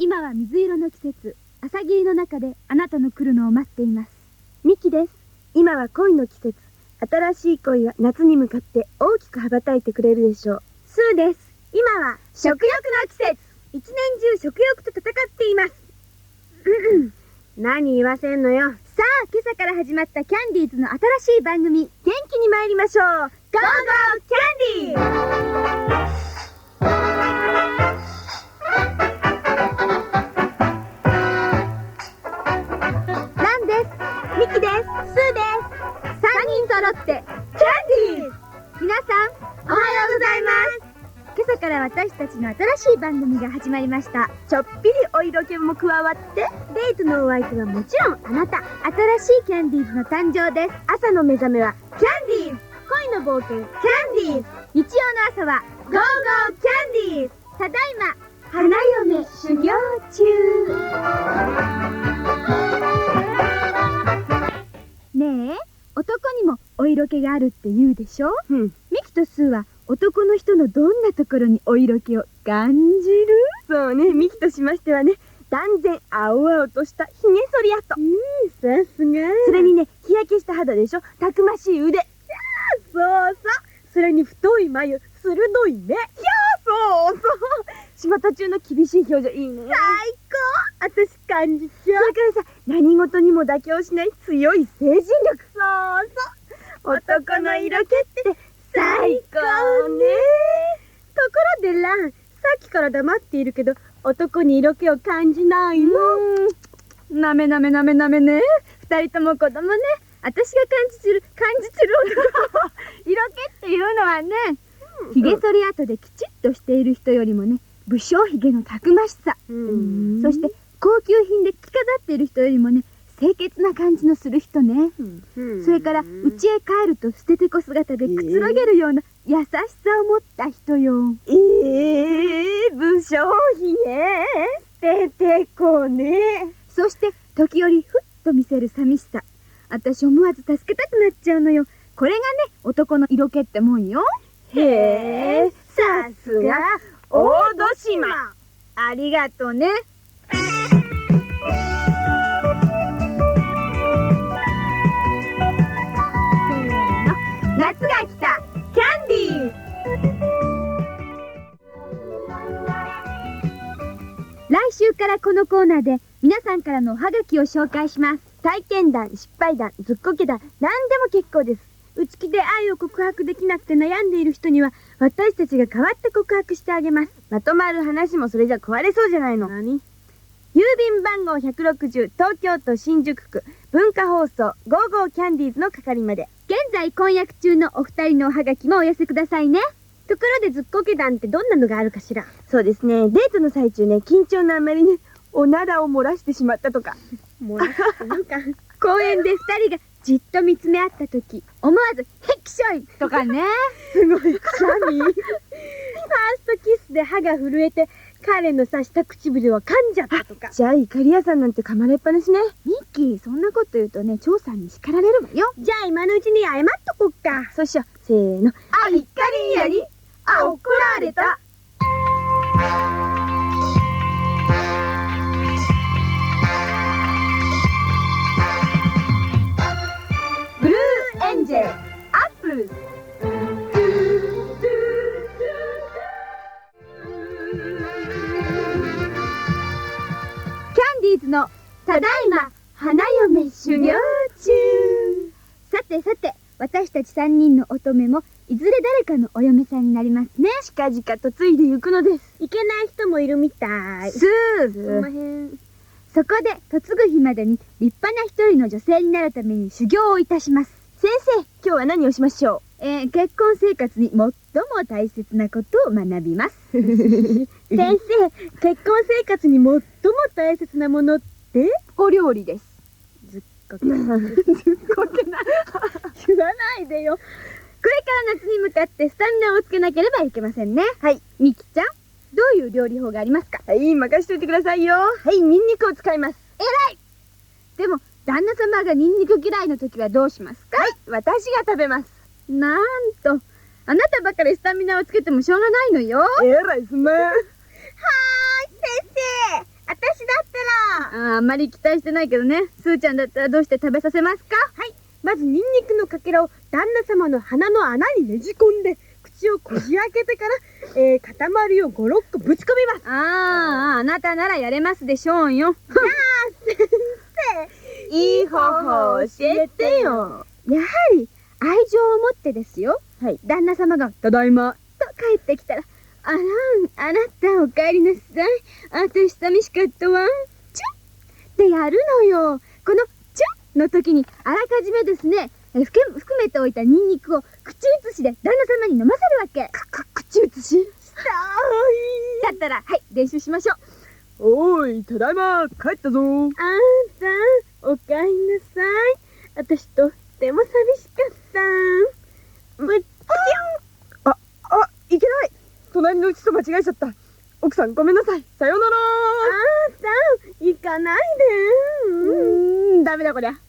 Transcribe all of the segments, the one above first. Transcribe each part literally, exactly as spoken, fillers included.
今は水色の季節、朝霧の中であなたの来るのを待っています。 ミキです。今は恋の季節。新しい恋は夏に向かって大きく羽ばたいてくれるでしょう。 スーです。今は食欲の季節。一年中食欲と戦っています。 何言わせんのよ。 さあ、今朝から始まったキャンディーズの新しい番組、元気に参りましょう。ゴーゴーキャンディー。ランです。 ミキです。スーです。 さんにん揃ってキャンディーズ。皆さん、 おはようございます。 今朝から私たちの新しい番組が始まりました。 ちょっぴりお色気も加わって、デートのお相手はもちろんあなた。 新しいキャンディーズの誕生です。 朝の目覚めはキャンディーズ。恋の冒険キャンディーズ。 日曜の朝はゴーゴーキャンディーズ。 ただいま花嫁修行中。ねえ、男にもお色気があるって言うでしょ。 うん。 ミキとスーは男の人のどんなところにお色気を感じる？ そうね、ミキとしましてはね、断然青々としたひげ剃り跡。 うん、さすが。 それにね、日焼けした肌でしょ、たくましい腕。そうそう。それに太い眉、鋭い目。いやー、そうそう。仕事中の厳しい表情いいね。 最高。私感じちゃう。 それからさ、何事にも妥協しない強い精神力。そうそう。男の色気って最高ね。ところでラン、さっきから黙っているけど、男に色気を感じないの？ なめなめなめなめね。二人とも子供ね。私が感じてる、感じてる男。色気っていうのはね、ひげ剃り跡できちっとしている人よりもね、武将ひげのたくましさ。 うん、 そして高級品で着飾っている人よりもね、清潔な感じのする人ね。 うん、 それから家へ帰ると捨ててこ姿でくつろげるような優しさを持った人よ。 えー、武将ひげ、捨ててこね。 そして時折ふっと見せる寂しさ。私思わず助けたくなっちゃうのよ。これがね、男の色気ってもんよ。 へえ、さすが大戸島。 ありがとね。 夏が来たキャンディー。 来週からこのコーナーで皆さんからのおはがきを紹介します。 体験談、失敗談、ずっこけ談、何でも結構です。内気で愛を告白できなくて悩んでいる人には、私たちが代わって告白してあげます。まとまる話もそれじゃ壊れそうじゃないの。何？郵便番号ひゃくろくじゅう、東京都新宿区、文化放送、ゴーゴーキャンディーズの係まで。 現在婚約中のお二人のおはがきもお寄せくださいね。 ところでずっこけ談ってどんなのがあるかしら？そうですね、デートの最中ね、緊張のあまりね、おならを漏らしてしまったとか。 漏らしたのか。公園で二人がじっと見つめ合った時、思わず「ヘッキショイ!」とかね。 すごいくしゃみ。ファーストキスで歯が震えて彼の刺した唇を噛んじゃったとか。じゃあイカリアさんなんて噛まれっぱなしね。 ミッキー、そんなこと言うとね、張さんに叱られるわよ。 じゃあ今のうちに謝っとこっか。そっしょ、せーの。 あ、イカリアにあ、怒られた。ブルーエンジェルアップルズ。 キャンディーズのただいま花嫁修行中。さてさて、私たち三人の乙女もいずれ誰かのお嫁さんになりますね。 近々嫁いでゆくのです。いけない人もいるみたい。 スーすんまへん。 そこで嫁ぐ日までに立派な一人の女性になるために修行をいたします。 先生、今日は何をしましょう？ えー、結婚生活に最も大切なことを学びます。 先生、結婚生活に最も大切なものってお料理です。 ずっこけずっこけな言わないでよ。これから夏に向かってスタミナをつけなければいけませんね。 はい。 ミキちゃん、どういう料理法がありますか？ はい、任しといてくださいよ。はい、ニンニクを使います。 えらい。でも旦那様がニンニク嫌いの時はどうしますか？ はい、私が食べます。 なんと、あなたばかりスタミナをつけてもしょうがないのよ。 えらいっすね。はーい、 先生、私ああんまり期待してないけどね。すーちゃんだったらどうして食べさせますか？ まずニンニクのかけらを旦那様の鼻の穴にねじ込んで、口をこじ開けてから、えー、塊をご、ろっこぶち込みます。 ああ、あなたならやれますでしょうよ。 いい方法教えてよ。 やはり愛情を持ってですよ。 はい。 旦那様がただいまと帰ってきたら、あらん、あなたお帰りなさい。私寂しかったわ。チュッってやるのよ。このチュッの時にあらかじめですね、えふけ含めておいたニンニクを口移しで旦那様に飲ませるわけ。 く、口移しだったら、はい、練習しましょう。 おーい、ただいま、帰ったぞ。あんた、おかえりなさい。私とっても寂しかった。むっちゃん。あ、あ、いけない。隣のうちと間違えちゃった。奥さんごめんなさい。さようなら。あんた、行かないで。うーん、ダメだこりゃ。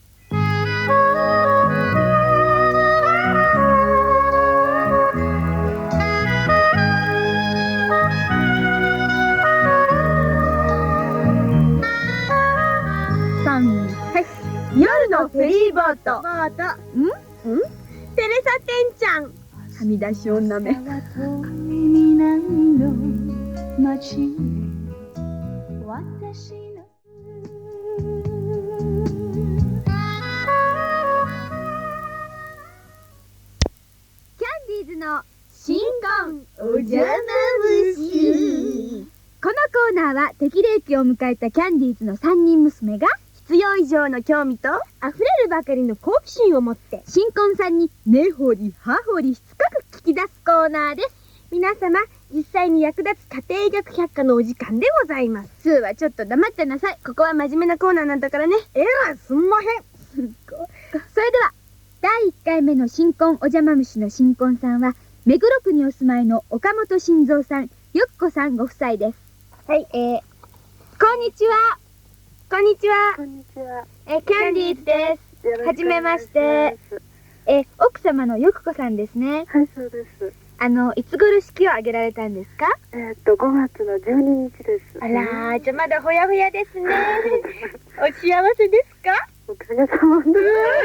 夜のフェリーボート。 ボート。 ん？ ん？テレサテンちゃん。 はみ出し女め。 南の街に私のキャンディーズの新婚お邪魔虫。このコーナーは適齢期を迎えたキャンディーズのさんにん娘が必要以上の興味と溢れるばかりの好奇心を持って新婚さんに根掘り葉掘りしつこく聞き出すコーナーです。 皆様実際に役立つ家庭学百科のお時間でございます。 スーはちょっと黙ってなさい。 ここは真面目なコーナーなんだからね。えらいすんまへん。 それではだいいっかいめの新婚お邪魔虫の新婚さんは目黒区にお住まいの岡本晋三さん、よっこさんご夫妻です。 はい、えー、 こんにちは。 こんにちは。 こんにちは。 えキャンディーズです。 よろしくお願いします。 はじめましてえ奥様のよくこさんですね。 はい、そうです。 あのいつ頃式を挙げられたんですか？ えーっとごがつのじゅうににちです。 あらー、じゃあまだほやほやですね。お幸せですか？ おかげさまで。 あの、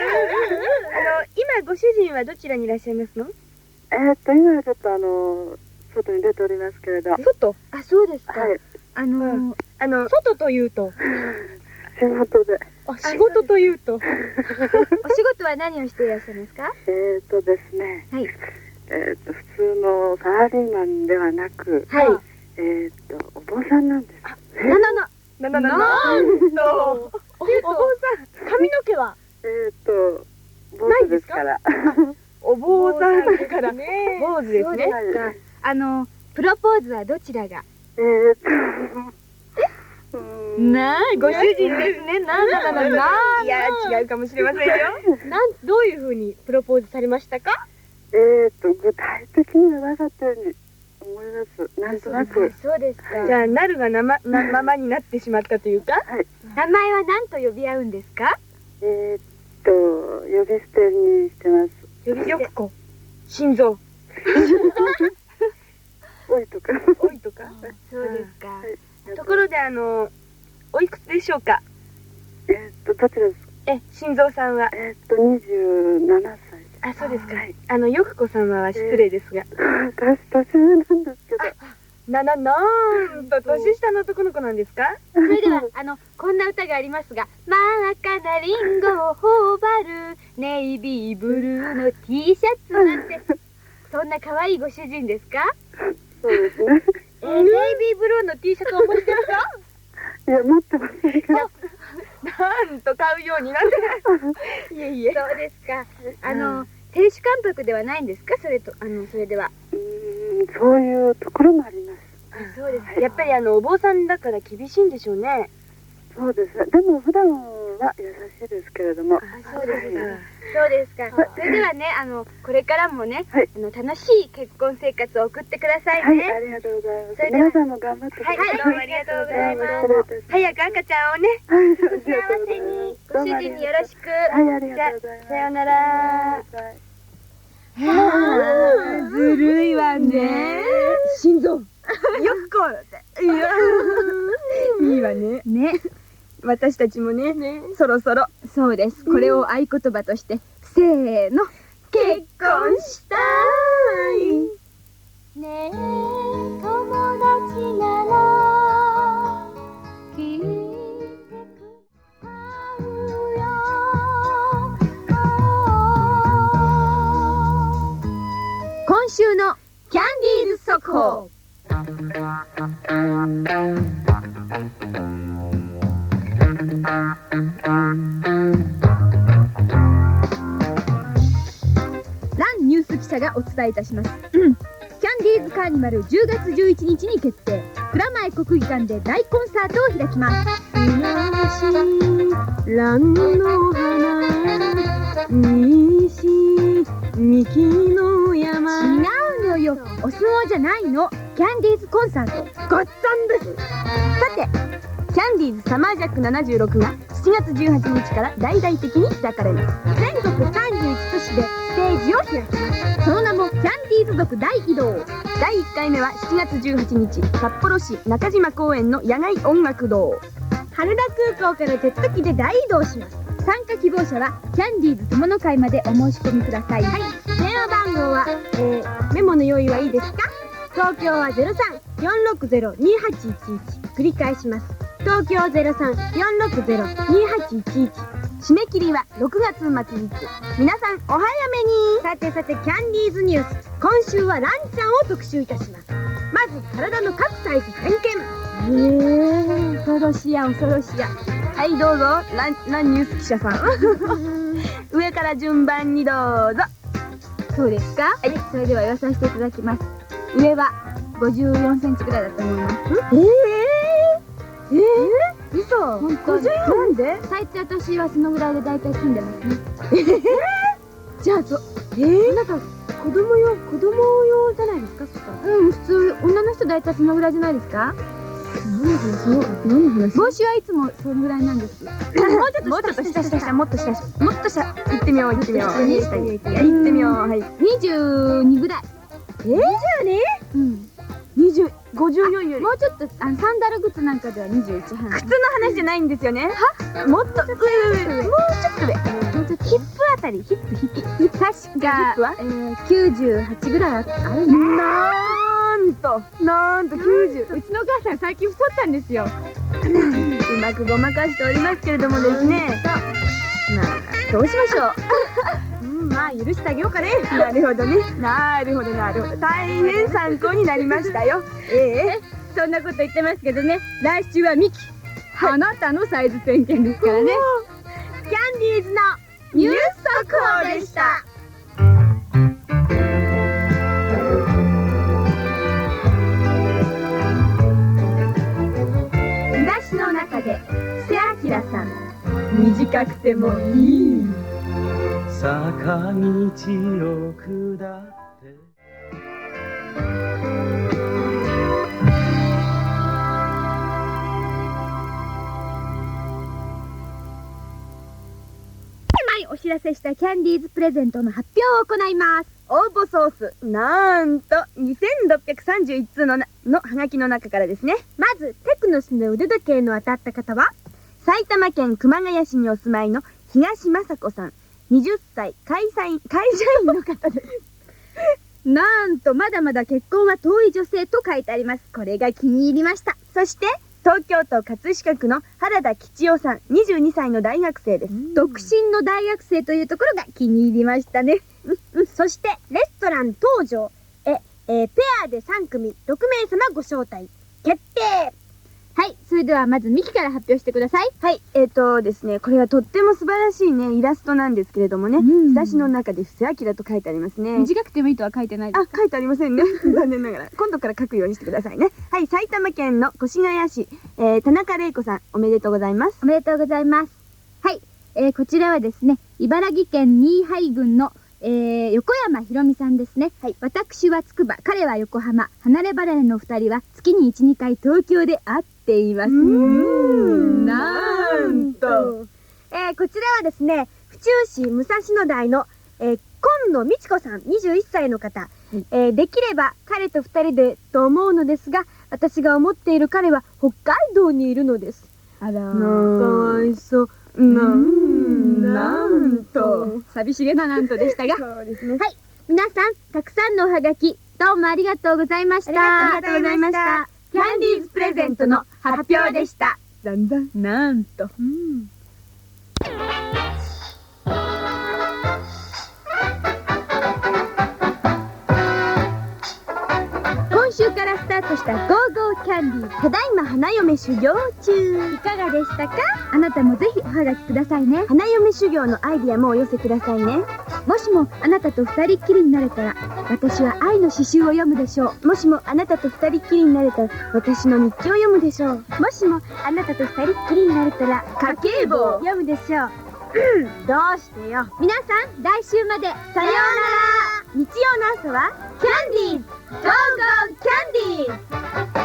今ご主人はどちらにいらっしゃいますの？ えーっと今はちょっとあの外に出ておりますけれど。はい。 外？あ、そうですか。 あの、 うんあの、外というと。 仕事で。 あ、仕事というと。 お仕事は何をしていらっしゃいますか？ えーっとですね。 はい。 えーっと普通のサラリーマンではなく、 はい。 えーっとお坊さんなんです。 ななな。ななな。なんと。お坊さん、髪の毛はえーっと坊主ですから。 お坊さんだからね。坊主ですね。 はいはいあのプロポーズはどちらが？ えーっと。うーんなあ、ご主人ですね。なんだななな。いや、違うかもしれませんよ。なん、どういう風にプロポーズされましたか？ えーと具体的にはなかったように思います。なんとなく。 そうですか。 じゃあ、なるがなま、な、ままになってしまったというか？ はい。 名前は何と呼び合うんですか？ えーっと呼び捨てにしてます。 呼び捨て。よくこ。心臓。 おいとか。 おいとか。 そうですか。 はいところで、あの、おいくつでしょうか？ えーっとどちらですか。 え、心臓さんは。 えーっとにじゅうななさい。 あ、そうですかはい。 あの、よくこ様は失礼ですが。 私年上なんですけど。 な、な、なんと、年下の男の子なんですか？ それではあのこんな歌がありますが、真っ赤なリンゴを頬張るネイビーブルーの T シャツなんて、そんな可愛いご主人ですか？ そうですね。 えー、ネイビーブルーの T シャツをお持ちですか？ いや持ってませんけど。 なんと買うようになってない。いえいえ。 そうですか。あの亭主関白ではないんですか？それとあのそれでは。 うーんそういうところもあります。 そうですか。やっぱりあのお坊さんだから厳しいんでしょうね。 そうですね。でも普段は優しいですけれども。 そうですか。 はいそうですか。それではね、あのこれからもね、 はいあの楽しい結婚生活を送ってくださいはい、 ね。 ありがとうございます。 それでは皆さんも頑張ってください。 はい、どうもありがとうございます。 失礼いたします。 早く赤ちゃんをね。 はい、 お幸せに、ご主人によろしく。 はい、ありがとうございます。 さようなら。 はあ、ずるいわね。 心臓。よくこう。いや。いいわね。 ね。 私たちもね、そろそろ。 そうです。これを合言葉として、せーの。 結婚したい。 ねえ友達なら聞いてくれるよ。 今週のキャンディーズ速報。ランニュース記者がお伝えいたします。キャンディーズカーニバルじゅうがつじゅういちにちに決定。蔵前国技館で大コンサートを開きます。 蘭の花西幹の山。 違うのよ、お相撲じゃないの。キャンディーズコンサート。 ごっつぁんです。さて、キャンディーズサマージャックななじゅうろくがしちがつじゅうはちにちから大々的に開かれます。全国さんじゅういち都市でステージを開きます。 その名もキャンディーズ族大移動。 だいいっかいめはしちがつじゅうはちにち、札幌市中島公園の野外音楽堂。 羽田空港からジェット機で大移動します。参加希望者はキャンディーズ友の会までお申し込みください。はい。 電話番号は、えー、メモの用意はいいですか？東京は ゼロさん よんろくゼロ にはちいちいち。繰り返します。東京 ゼロさん よんろくゼロ にはちいちいち。締め切りはろくがつまつ日。皆さんお早めに。 さてさて、キャンディーズニュース。 今週はランちゃんを特集いたします。まず体の各サイズ点検。 えー、恐ろしや恐ろしや。 はい、どうぞ。ラン、ランニュース記者さん。上から順番にどうぞ。 そうですか？はい。それでは言わさせていただきます。上はごじゅうよんセンチくらいだと思います。 えー、えー、嘘。 本当に。 ごじゅうよんなんで？ 最低私はそのぐらいで大体組んでますね。 えー、じゃあそ、えー、なんか子供用、子供用じゃないですか、そしたら。 うん、普通女の人大体そのぐらいじゃないですか？ 何の話？何の話？ 帽子はいつもそのぐらいなんです。 もうちょっと、もうちょっと下下下、もっと下下、もっと下、行ってみよう、行ってみよう。行ってみよう、はい。 にじゅうにぐらい。 えー、にじゅうに？ うん。 にじゅう、ごじゅうよんより。 もうちょっと、あの、サンダル靴なんかではにじゅういちはん。 靴の話じゃないんですよね。は？もっと、上上上。もうちょっと上。 もうちょっとヒップあたり、ヒップヒップ。確か、 ヒップはえー、きゅうじゅうはちぐらいあるね。 なんと、なんときゅうじゅう。 うちのお母さん最近太ったんですよ。 うまくごまかしておりますけれどもですね。まあ、どうしましょう。うん、まあ、許してあげようかね。なるほどね。なるほど、なるほど。大変参考になりましたよ。ええ。 そんなこと言ってますけどね、来週はミキ。あなたのサイズ点検ですからね。 キャンディーズのニュース速報でした。日差しの中で布施明さん。短くてもいい。 坂道を下ってはい、お知らせしたキャンディーズプレゼントの発表を行います。 応募総数、なんとにせんろっぴゃくさんじゅういちつうのなのハガキの中からですね。 まず、テクノスの腕時計の当たった方は、 埼玉県熊谷市にお住まいの東雅子さん、はたち、会社員、会社員の方です。 なんと、まだまだ結婚は遠い女性と書いてあります。これが気に入りました。 そして、東京都葛飾区の原田吉代さん、にじゅうにさいの大学生です。 独身の大学生というところが気に入りましたね。 そして、レストラン東条へ、えー、ペアでさんくみ、ろくめいさまご招待、決定。 はい、それではまずミキから発表してください。 はい、えーとですね、これはとっても素晴らしいね、イラストなんですけれどもね、 うん日差しの中で布施明と書いてありますね。 短くてもいいとは書いてないですあ、書いてありませんね。残念ながら。今度から書くようにしてくださいね。はい、埼玉県の越谷市、えー、田中玲子さん、おめでとうございます。 おめでとうございます。はい、えー、こちらはですね、茨城県新居郡の、えー、横山ひろみさんですね。はい、私はつくば、彼は横浜、離れ離れの二人は月にいち、にかい東京で会っています。うーん、なんと。 えー、こちらはですね、府中市武蔵野台の、えー、今野美智子さん、にじゅういっさいの方、はい、えー、できれば彼と二人でと思うのですが、私が思っている彼は北海道にいるのです。 あらかわいそう。なんなんと。 寂しげななんとでしたが、 そうですね。 はい皆さんたくさんのおはがきどうもありがとうございました。 ありがとうございました。 キャンディーズプレゼントの発表でした。 だんだん。 なんとうん。 今週からスタートしたゴーゴーキャンディー、 ただいま花嫁修行中。 いかがでしたか？あなたもぜひおはがきくださいね。 花嫁修行のアイディアもお寄せくださいね。 もしもあなたと二人っきりになれたら、私は愛の詩集を読むでしょう。 もしもあなたと二人っきりになれたら、私の日記を読むでしょう。 もしもあなたと二人っきりになれたら、 家計簿を読むでしょう。 どうしてよ。 皆さん来週までさようなら。日曜の朝はキャンディーズゴーゴーキャンディーズ